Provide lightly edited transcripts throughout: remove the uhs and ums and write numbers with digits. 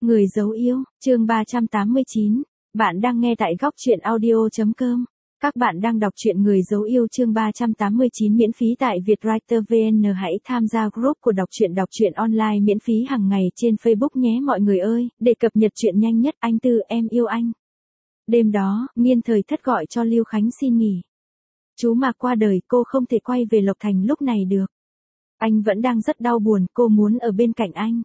Người dấu yêu, chương 389. Bạn đang nghe tại góc truyện audio.com. Các bạn đang đọc truyện Người dấu yêu chương 389 miễn phí tại Vietwriter VN. Hãy tham gia group của đọc truyện online miễn phí hàng ngày trên Facebook nhé mọi người ơi, để cập nhật truyện nhanh nhất. Anh Tư, em yêu anh. Đêm đó, Nghiên Thời Thất gọi cho Lưu Khánh xin nghỉ. Chú Mạc qua đời, cô không thể quay về Lộc Thành lúc này được. Anh vẫn đang rất đau buồn, cô muốn ở bên cạnh anh.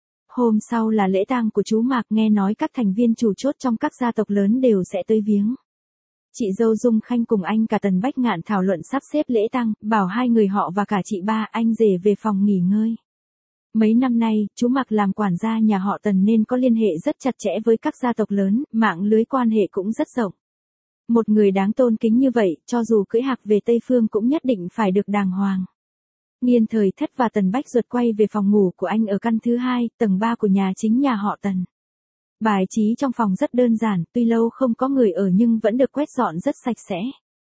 Hôm sau là lễ tang của chú Mạc, nghe nói các thành viên chủ chốt trong các gia tộc lớn đều sẽ tới viếng. Chị dâu Dung Khanh cùng anh cả Tần Bách Ngạn thảo luận sắp xếp lễ tang, bảo hai người họ và cả chị ba anh rể về phòng nghỉ ngơi. Mấy năm nay, chú Mạc làm quản gia nhà họ Tần nên có liên hệ rất chặt chẽ với các gia tộc lớn, mạng lưới quan hệ cũng rất rộng. Một người đáng tôn kính như vậy, cho dù cưỡi hạc về Tây Phương cũng nhất định phải được đàng hoàng. Nghiên Thời Thất và Tần Bách Duật quay về phòng ngủ của anh ở căn thứ 2, tầng 3 của nhà chính nhà họ Tần. Bài trí trong phòng rất đơn giản, tuy lâu không có người ở nhưng vẫn được quét dọn rất sạch sẽ.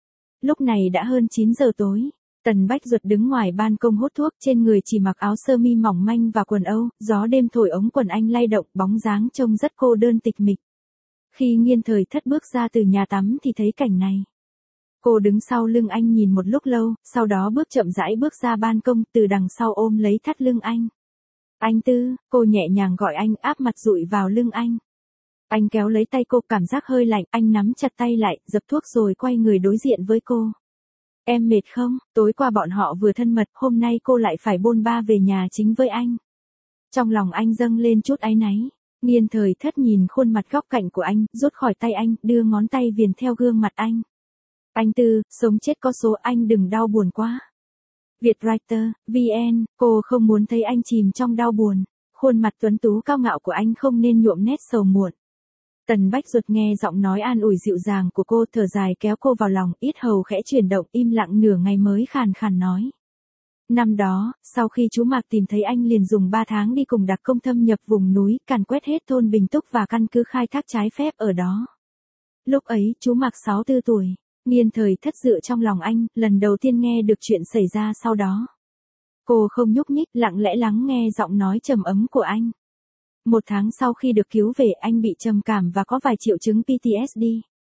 Lúc này đã hơn 9 giờ tối. Tần Bách Duật đứng ngoài ban công hút thuốc, trên người chỉ mặc áo sơ mi mỏng manh và quần âu, gió đêm thổi ống quần anh lay động, bóng dáng trông rất cô đơn tịch mịch. Khi Nghiên Thời Thất bước ra từ nhà tắm thì thấy cảnh này. Cô đứng sau lưng anh nhìn một lúc lâu, sau đó bước chậm rãi bước ra ban công, từ đằng sau ôm lấy thắt lưng anh. Anh Tư, cô nhẹ nhàng gọi anh, áp mặt dụi vào lưng anh. Anh kéo lấy tay cô, cảm giác hơi lạnh, anh nắm chặt tay lại, dập thuốc rồi quay người đối diện với cô. Em mệt không? Tối qua bọn họ vừa thân mật, hôm nay cô lại phải bôn ba về nhà chính với anh. Trong lòng anh dâng lên chút áy náy. Nghiên Thời Thất nhìn khuôn mặt góc cạnh của anh, rút khỏi tay anh, đưa ngón tay viền theo gương mặt anh. Anh Tư, sống chết có số, anh đừng đau buồn quá. Vietwriter, VN, cô không muốn thấy anh chìm trong đau buồn. Khuôn mặt tuấn tú cao ngạo của anh không nên nhuộm nét sầu muộn. Tần Bách Duật nghe giọng nói an ủi dịu dàng của cô, thở dài kéo cô vào lòng, yết hầu khẽ chuyển động, im lặng nửa ngày mới khàn khàn nói. Năm đó, sau khi chú Mạc tìm thấy anh liền dùng 3 tháng đi cùng đặc công thâm nhập vùng núi, càn quét hết thôn Bình Túc và căn cứ khai thác trái phép ở đó. Lúc ấy, chú Mạc 64 tuổi. Nghiên Thời Thất dựa trong lòng anh, lần đầu tiên nghe được chuyện xảy ra sau đó. Cô không nhúc nhích, lặng lẽ lắng nghe giọng nói trầm ấm của anh. 1 tháng sau khi được cứu về, anh bị trầm cảm và có vài triệu chứng PTSD.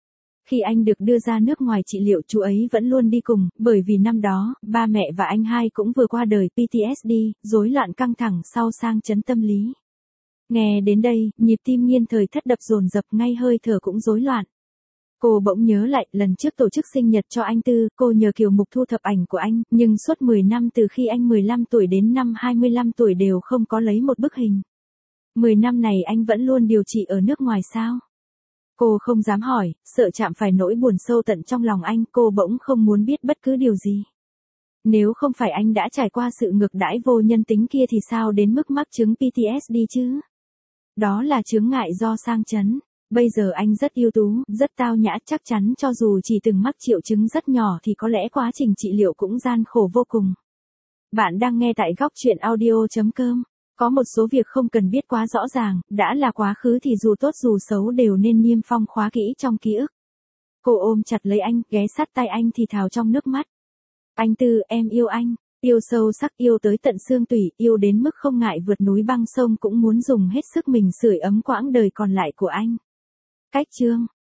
Khi anh được đưa ra nước ngoài trị liệu, chú ấy vẫn luôn đi cùng, bởi vì năm đó, ba mẹ và anh hai cũng vừa qua đời PTSD, rối loạn căng thẳng sau sang chấn tâm lý. Nghe đến đây, nhịp tim Nghiên Thời Thất đập dồn dập, ngay hơi thở cũng rối loạn. Cô bỗng nhớ lại, lần trước tổ chức sinh nhật cho anh Tư, cô nhờ Kiều Mục thu thập ảnh của anh, nhưng suốt 10 năm từ khi anh 15 tuổi đến năm 25 tuổi đều không có lấy một bức hình. 10 năm này anh vẫn luôn điều trị ở nước ngoài sao? Cô không dám hỏi, sợ chạm phải nỗi buồn sâu tận trong lòng anh, cô bỗng không muốn biết bất cứ điều gì. Nếu không phải anh đã trải qua sự ngược đãi vô nhân tính kia thì sao đến mức mắc chứng PTSD chứ? Đó là chướng ngại do sang chấn. Bây giờ anh rất ưu tú, rất tao nhã, chắc chắn cho dù chỉ từng mắc triệu chứng rất nhỏ thì có lẽ quá trình trị liệu cũng gian khổ vô cùng. Bạn đang nghe tại góc truyện audio.com. Có một số việc không cần biết quá rõ ràng, đã là quá khứ thì dù tốt dù xấu đều nên niêm phong khóa kỹ trong ký ức. Cô ôm chặt lấy anh, ghé sát tai anh thì thào trong nước mắt. Anh Tư, em yêu anh, yêu sâu sắc, yêu tới tận xương tủy, yêu đến mức không ngại vượt núi băng sông cũng muốn dùng hết sức mình sưởi ấm quãng đời còn lại của anh. Cách chương.